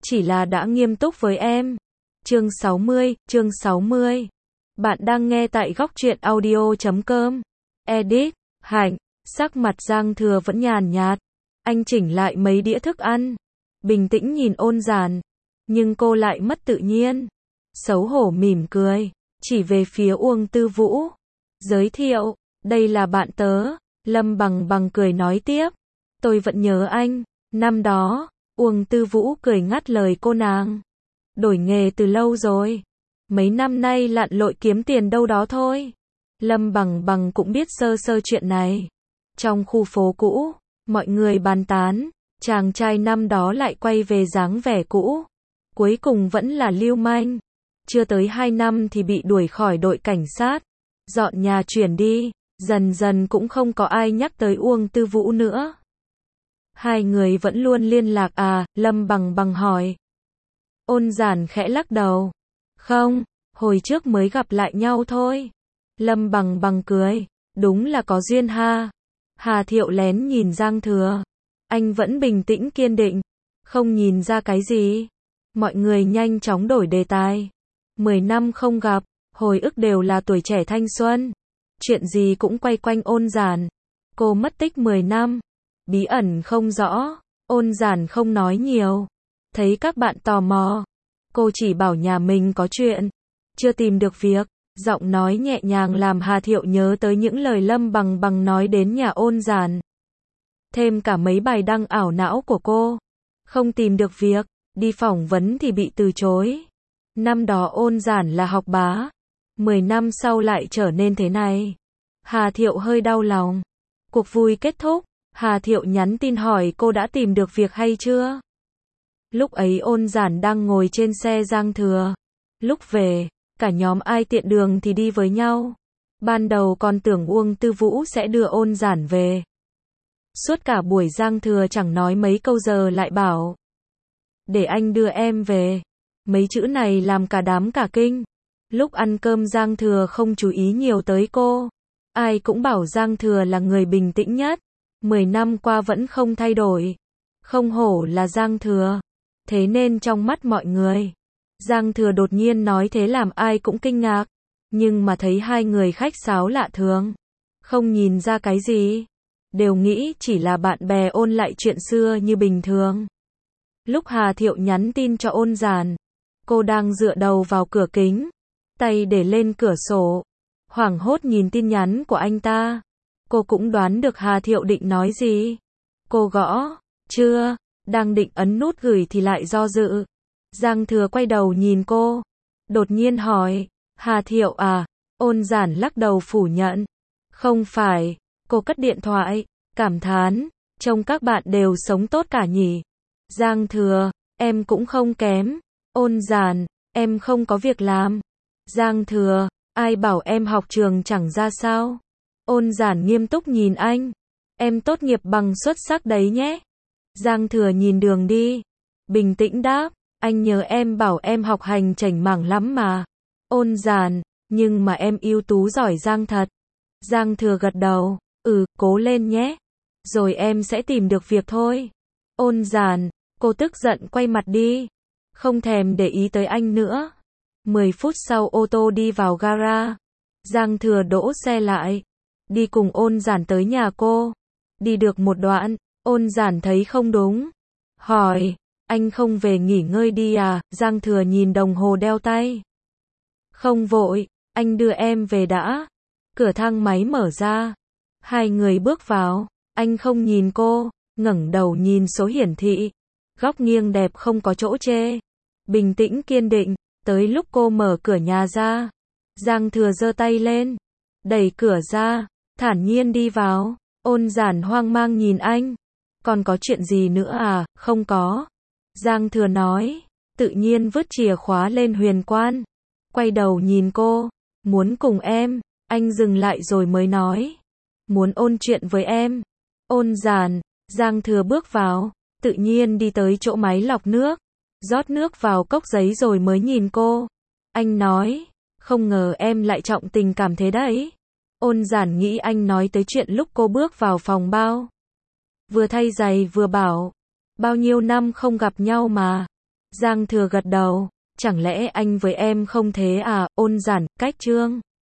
chỉ là đã nghiêm túc với em. Chương 60. Bạn đang nghe tại góc truyện audio.com. Edit, Hạnh, sắc mặt Giang Thừa vẫn nhàn nhạt. Anh chỉnh lại mấy đĩa thức ăn. Bình tĩnh nhìn Ôn Giản. Nhưng cô lại mất tự nhiên. Xấu hổ mỉm cười. Chỉ về phía Uông Tư Vũ. Giới thiệu, đây là bạn tớ. Lâm Bằng Bằng cười nói tiếp. Tôi vẫn nhớ anh. Năm đó, Uông Tư Vũ cười ngắt lời cô nàng. Đổi nghề từ lâu rồi. Mấy năm nay lặn lội kiếm tiền đâu đó thôi. Lâm Bằng Bằng cũng biết sơ sơ chuyện này. Trong khu phố cũ, mọi người bàn tán, chàng trai năm đó lại quay về dáng vẻ cũ. Cuối cùng vẫn là lưu manh. Chưa tới 2 năm thì bị đuổi khỏi đội cảnh sát. Dọn nhà chuyển đi, dần dần cũng không có ai nhắc tới Uông Tư Vũ nữa. Hai người vẫn luôn liên lạc à? Lâm Bằng Bằng hỏi. Ôn Giản khẽ lắc đầu. Không, hồi trước mới gặp lại nhau thôi. Lâm Bằng Bằng cười. Đúng là có duyên ha. Hà Thiệu lén nhìn Giang Thừa. Anh vẫn bình tĩnh kiên định. Không nhìn ra cái gì. Mọi người nhanh chóng đổi đề tài. 10 năm không gặp, hồi ức đều là tuổi trẻ thanh xuân. Chuyện gì cũng quay quanh Ôn Giản. Cô mất tích 10 năm. Bí ẩn không rõ. Ôn Giản không nói nhiều. Thấy các bạn tò mò. Cô chỉ bảo nhà mình có chuyện. Chưa tìm được việc. Giọng nói nhẹ nhàng làm Hà Thiệu nhớ tới những lời Lâm Bằng Bằng nói đến nhà Ôn Giản. Thêm cả mấy bài đăng ảo não của cô. Không tìm được việc. Đi phỏng vấn thì bị từ chối. Năm đó Ôn Giản là học bá. 10 năm sau lại trở nên thế này. Hà Thiệu hơi đau lòng. Cuộc vui kết thúc. Hà Thiệu nhắn tin hỏi cô đã tìm được việc hay chưa. Lúc ấy Ôn Giản đang ngồi trên xe Giang Thừa. Lúc về, cả nhóm ai tiện đường thì đi với nhau. Ban đầu còn tưởng Uông Tư Vũ sẽ đưa Ôn Giản về. Suốt cả buổi Giang Thừa chẳng nói mấy câu giờ lại bảo. Để anh đưa em về. Mấy chữ này làm cả đám cả kinh. Lúc ăn cơm Giang Thừa không chú ý nhiều tới cô. Ai cũng bảo Giang Thừa là người bình tĩnh nhất. 10 năm qua vẫn không thay đổi. Không hổ là Giang Thừa. Thế nên trong mắt mọi người, Giang Thừa đột nhiên nói thế làm ai cũng kinh ngạc. Nhưng mà thấy hai người khách sáo lạ thường. Không nhìn ra cái gì. Đều nghĩ chỉ là bạn bè ôn lại chuyện xưa như bình thường. Lúc Hà Thiệu nhắn tin cho Ôn Giản, cô đang dựa đầu vào cửa kính, tay để lên cửa sổ, hoảng hốt nhìn tin nhắn của anh ta. Cô cũng đoán được Hà Thiệu định nói gì. Cô gõ, chưa, đang định ấn nút gửi thì lại do dự. Giang Thừa quay đầu nhìn cô, đột nhiên hỏi, Hà Thiệu à? Ôn Giản lắc đầu phủ nhận. Không phải, cô cất điện thoại, cảm thán, trông các bạn đều sống tốt cả nhỉ. Giang Thừa, em cũng không kém. Ôn Giản, em không có việc làm. Giang Thừa, ai bảo em học trường chẳng ra sao. Ôn Giản nghiêm túc nhìn anh. Em tốt nghiệp bằng xuất sắc đấy nhé. Giang Thừa nhìn đường đi. Bình tĩnh đáp, anh nhớ em bảo em học hành chảnh mảng lắm mà. Ôn Giản, nhưng mà em ưu tú giỏi giang thật. Giang Thừa gật đầu, cố lên nhé. Rồi em sẽ tìm được việc thôi. Ôn Giản, cô tức giận quay mặt đi. Không thèm để ý tới anh nữa. 10 phút sau ô tô đi vào gara. Giang Thừa đỗ xe lại. Đi cùng Ôn Giản tới nhà cô. Đi được một đoạn, Ôn Giản thấy không đúng. Hỏi, anh không về nghỉ ngơi đi à? Giang Thừa nhìn đồng hồ đeo tay. Không vội, anh đưa em về đã. Cửa thang máy mở ra. Hai người bước vào. Anh không nhìn cô, ngẩng đầu nhìn số hiển thị. Góc nghiêng đẹp không có chỗ chê. Bình tĩnh kiên định, tới lúc cô mở cửa nhà ra. Giang Thừa giơ tay lên, đẩy cửa ra, thản nhiên đi vào. Ôn Giản hoang mang nhìn anh. Còn có chuyện gì nữa à? Không có. Giang Thừa nói, tự nhiên vứt chìa khóa lên huyền quan. Quay đầu nhìn cô, muốn cùng em. Anh dừng lại rồi mới nói, muốn ôn chuyện với em. Ôn Giản, Giang Thừa bước vào, tự nhiên đi tới chỗ máy lọc nước, rót nước vào cốc giấy rồi mới nhìn cô. Anh nói, không ngờ em lại trọng tình cảm thế đấy. Ôn Giản nghĩ anh nói tới chuyện lúc cô bước vào phòng bao. Vừa thay giày vừa bảo, bao nhiêu năm không gặp nhau mà. Giang Thừa gật đầu. Chẳng lẽ anh với em không thế à, ôn giản, cách trương.